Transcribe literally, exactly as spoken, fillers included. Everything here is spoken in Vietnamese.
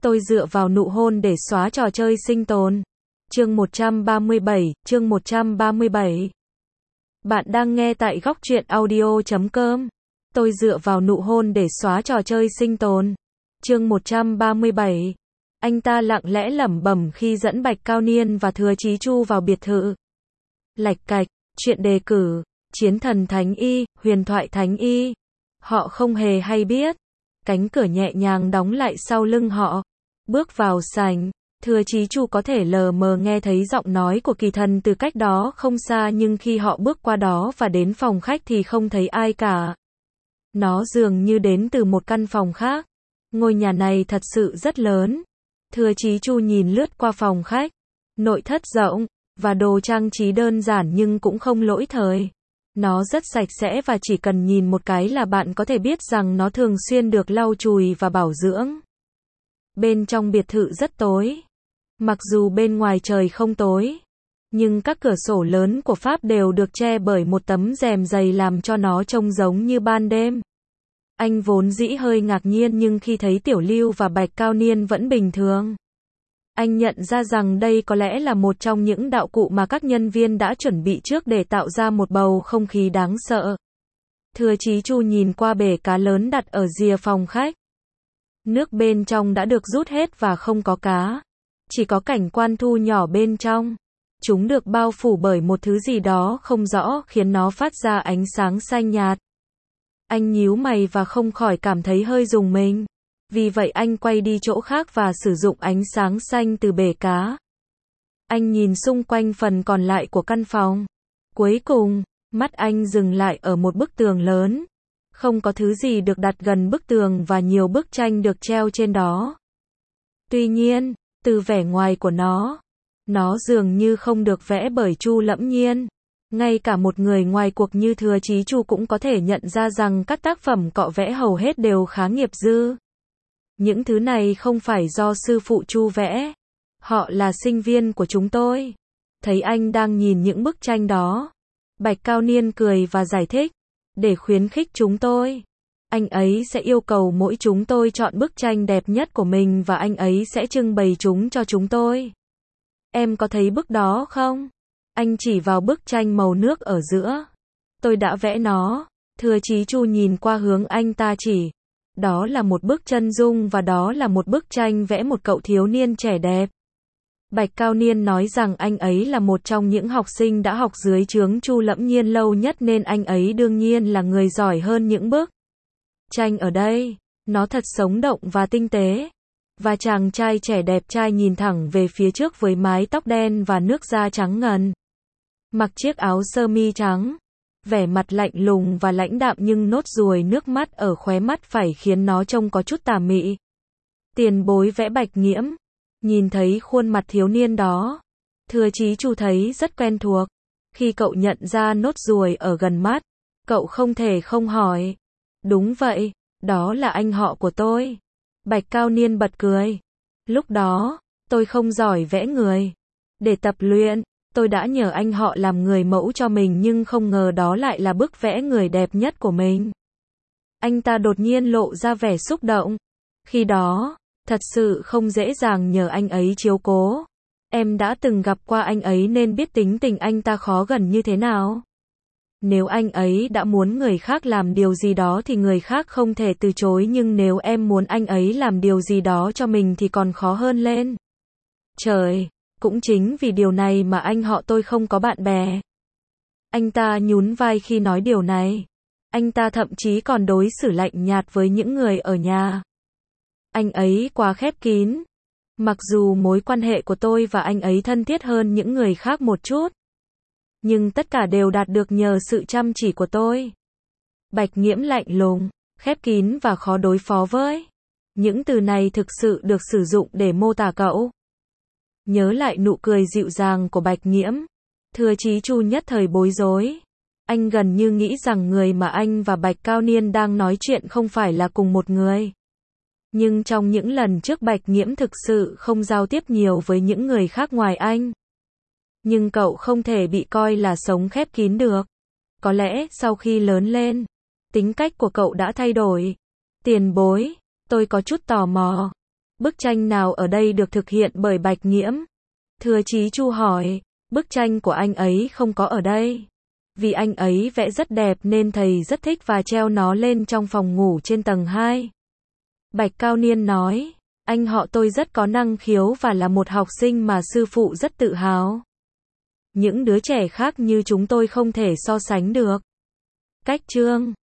Tôi dựa vào nụ hôn để xóa trò chơi sinh tồn. Chương một trăm ba mươi bảy, chương một trăm ba mươi bảy. Bạn đang nghe tại góc truyện audio chấm com. Tôi dựa vào nụ hôn để xóa trò chơi sinh tồn. Chương một trăm ba mươi bảy. Anh ta lặng lẽ lẩm bẩm khi dẫn Bạch Cao Niên và Thừa Chí Chu vào biệt thự. Lạch cạch, chuyện đề cử, chiến thần thánh y, huyền thoại thánh y. Họ không hề hay biết. Cánh cửa nhẹ nhàng đóng lại sau lưng họ. Bước vào sảnh, Thừa Chí Chu có thể lờ mờ nghe thấy giọng nói của kỳ thần từ cách đó không xa, nhưng khi họ bước qua đó và đến phòng khách thì không thấy ai cả. Nó dường như đến từ một căn phòng khác. Ngôi nhà này thật sự rất lớn. Thừa Chí Chu nhìn lướt qua phòng khách. Nội thất rộng, và đồ trang trí đơn giản nhưng cũng không lỗi thời. Nó rất sạch sẽ và chỉ cần nhìn một cái là bạn có thể biết rằng nó thường xuyên được lau chùi và bảo dưỡng. Bên trong biệt thự rất tối. Mặc dù bên ngoài trời không tối, nhưng các cửa sổ lớn của Pháp đều được che bởi một tấm rèm dày làm cho nó trông giống như ban đêm. Anh vốn dĩ hơi ngạc nhiên, nhưng khi thấy Tiểu Lưu và Bạch Cao Niên vẫn bình thường, anh nhận ra rằng đây có lẽ là một trong những đạo cụ mà các nhân viên đã chuẩn bị trước để tạo ra một bầu không khí đáng sợ. Thừa Chí Chu nhìn qua bể cá lớn đặt ở rìa phòng khách. Nước bên trong đã được rút hết và không có cá. Chỉ có cảnh quan thu nhỏ bên trong. Chúng được bao phủ bởi một thứ gì đó không rõ, khiến nó phát ra ánh sáng xanh nhạt. Anh nhíu mày và không khỏi cảm thấy hơi rùng mình. Vì vậy anh quay đi chỗ khác và sử dụng ánh sáng xanh từ bể cá. Anh nhìn xung quanh phần còn lại của căn phòng. Cuối cùng, mắt anh dừng lại ở một bức tường lớn. Không có thứ gì được đặt gần bức tường và nhiều bức tranh được treo trên đó. Tuy nhiên, từ vẻ ngoài của nó, nó dường như không được vẽ bởi Chu Lẫm Nhiên. Ngay cả một người ngoài cuộc như Thừa Chí Chu cũng có thể nhận ra rằng các tác phẩm cọ vẽ hầu hết đều khá nghiệp dư. Những thứ này không phải do sư phụ Chu vẽ. Họ là sinh viên của chúng tôi. Thấy anh đang nhìn những bức tranh đó, Bạch Cao Niên cười và giải thích. Để khuyến khích chúng tôi, anh ấy sẽ yêu cầu mỗi chúng tôi chọn bức tranh đẹp nhất của mình và anh ấy sẽ trưng bày chúng cho chúng tôi. Em có thấy bức đó không? Anh chỉ vào bức tranh màu nước ở giữa. Tôi đã vẽ nó. Thừa Chí Chu nhìn qua hướng anh ta chỉ. Đó là một bức chân dung và đó là một bức tranh vẽ một cậu thiếu niên trẻ đẹp. Bạch Cao Niên nói rằng anh ấy là một trong những học sinh đã học dưới trướng Chu Lẫm Nhiên lâu nhất nên anh ấy đương nhiên là người giỏi hơn những bức tranh ở đây. Nó thật sống động và tinh tế. Và chàng trai trẻ đẹp trai nhìn thẳng về phía trước với mái tóc đen và nước da trắng ngần. Mặc chiếc áo sơ mi trắng. Vẻ mặt lạnh lùng và lãnh đạm, nhưng nốt ruồi nước mắt ở khóe mắt phải khiến nó trông có chút tà mị. Tiền bối vẽ Bạch Nghiễm. Nhìn thấy khuôn mặt thiếu niên đó, Thừa Chí Chu thấy rất quen thuộc. Khi cậu nhận ra nốt ruồi ở gần mắt, cậu không thể không hỏi. Đúng vậy, đó là anh họ của tôi. Bạch Cao Niên bật cười. Lúc đó, tôi không giỏi vẽ người. Để tập luyện, tôi đã nhờ anh họ làm người mẫu cho mình, nhưng không ngờ đó lại là bức vẽ người đẹp nhất của mình. Anh ta đột nhiên lộ ra vẻ xúc động. Khi đó, thật sự không dễ dàng nhờ anh ấy chiếu cố. Em đã từng gặp qua anh ấy nên biết tính tình anh ta khó gần như thế nào. Nếu anh ấy đã muốn người khác làm điều gì đó thì người khác không thể từ chối, nhưng nếu em muốn anh ấy làm điều gì đó cho mình thì còn khó hơn lên. Trời, cũng chính vì điều này mà anh họ tôi không có bạn bè. Anh ta nhún vai khi nói điều này. Anh ta thậm chí còn đối xử lạnh nhạt với những người ở nhà. Anh ấy quá khép kín. Mặc dù mối quan hệ của tôi và anh ấy thân thiết hơn những người khác một chút, nhưng tất cả đều đạt được nhờ sự chăm chỉ của tôi. Bạch Nghiễm lạnh lùng, khép kín và khó đối phó với. Những từ này thực sự được sử dụng để mô tả cậu. Nhớ lại nụ cười dịu dàng của Bạch Nghiễm, Thừa Chí Chu nhất thời bối rối. Anh gần như nghĩ rằng người mà anh và Bạch Cao Niên đang nói chuyện không phải là cùng một người. Nhưng trong những lần trước Bạch Nghiễm thực sự không giao tiếp nhiều với những người khác ngoài anh. Nhưng cậu không thể bị coi là sống khép kín được. Có lẽ sau khi lớn lên, tính cách của cậu đã thay đổi. Tiền bối, tôi có chút tò mò. Bức tranh nào ở đây được thực hiện bởi Bạch Nghiễm? Thừa Chí Chu hỏi. Bức tranh của anh ấy không có ở đây. Vì anh ấy vẽ rất đẹp nên thầy rất thích và treo nó lên trong phòng ngủ trên tầng hai. Bạch Cao Niên nói. Anh họ tôi rất có năng khiếu và là một học sinh mà sư phụ rất tự hào. Những đứa trẻ khác như chúng tôi không thể so sánh được. Cách chương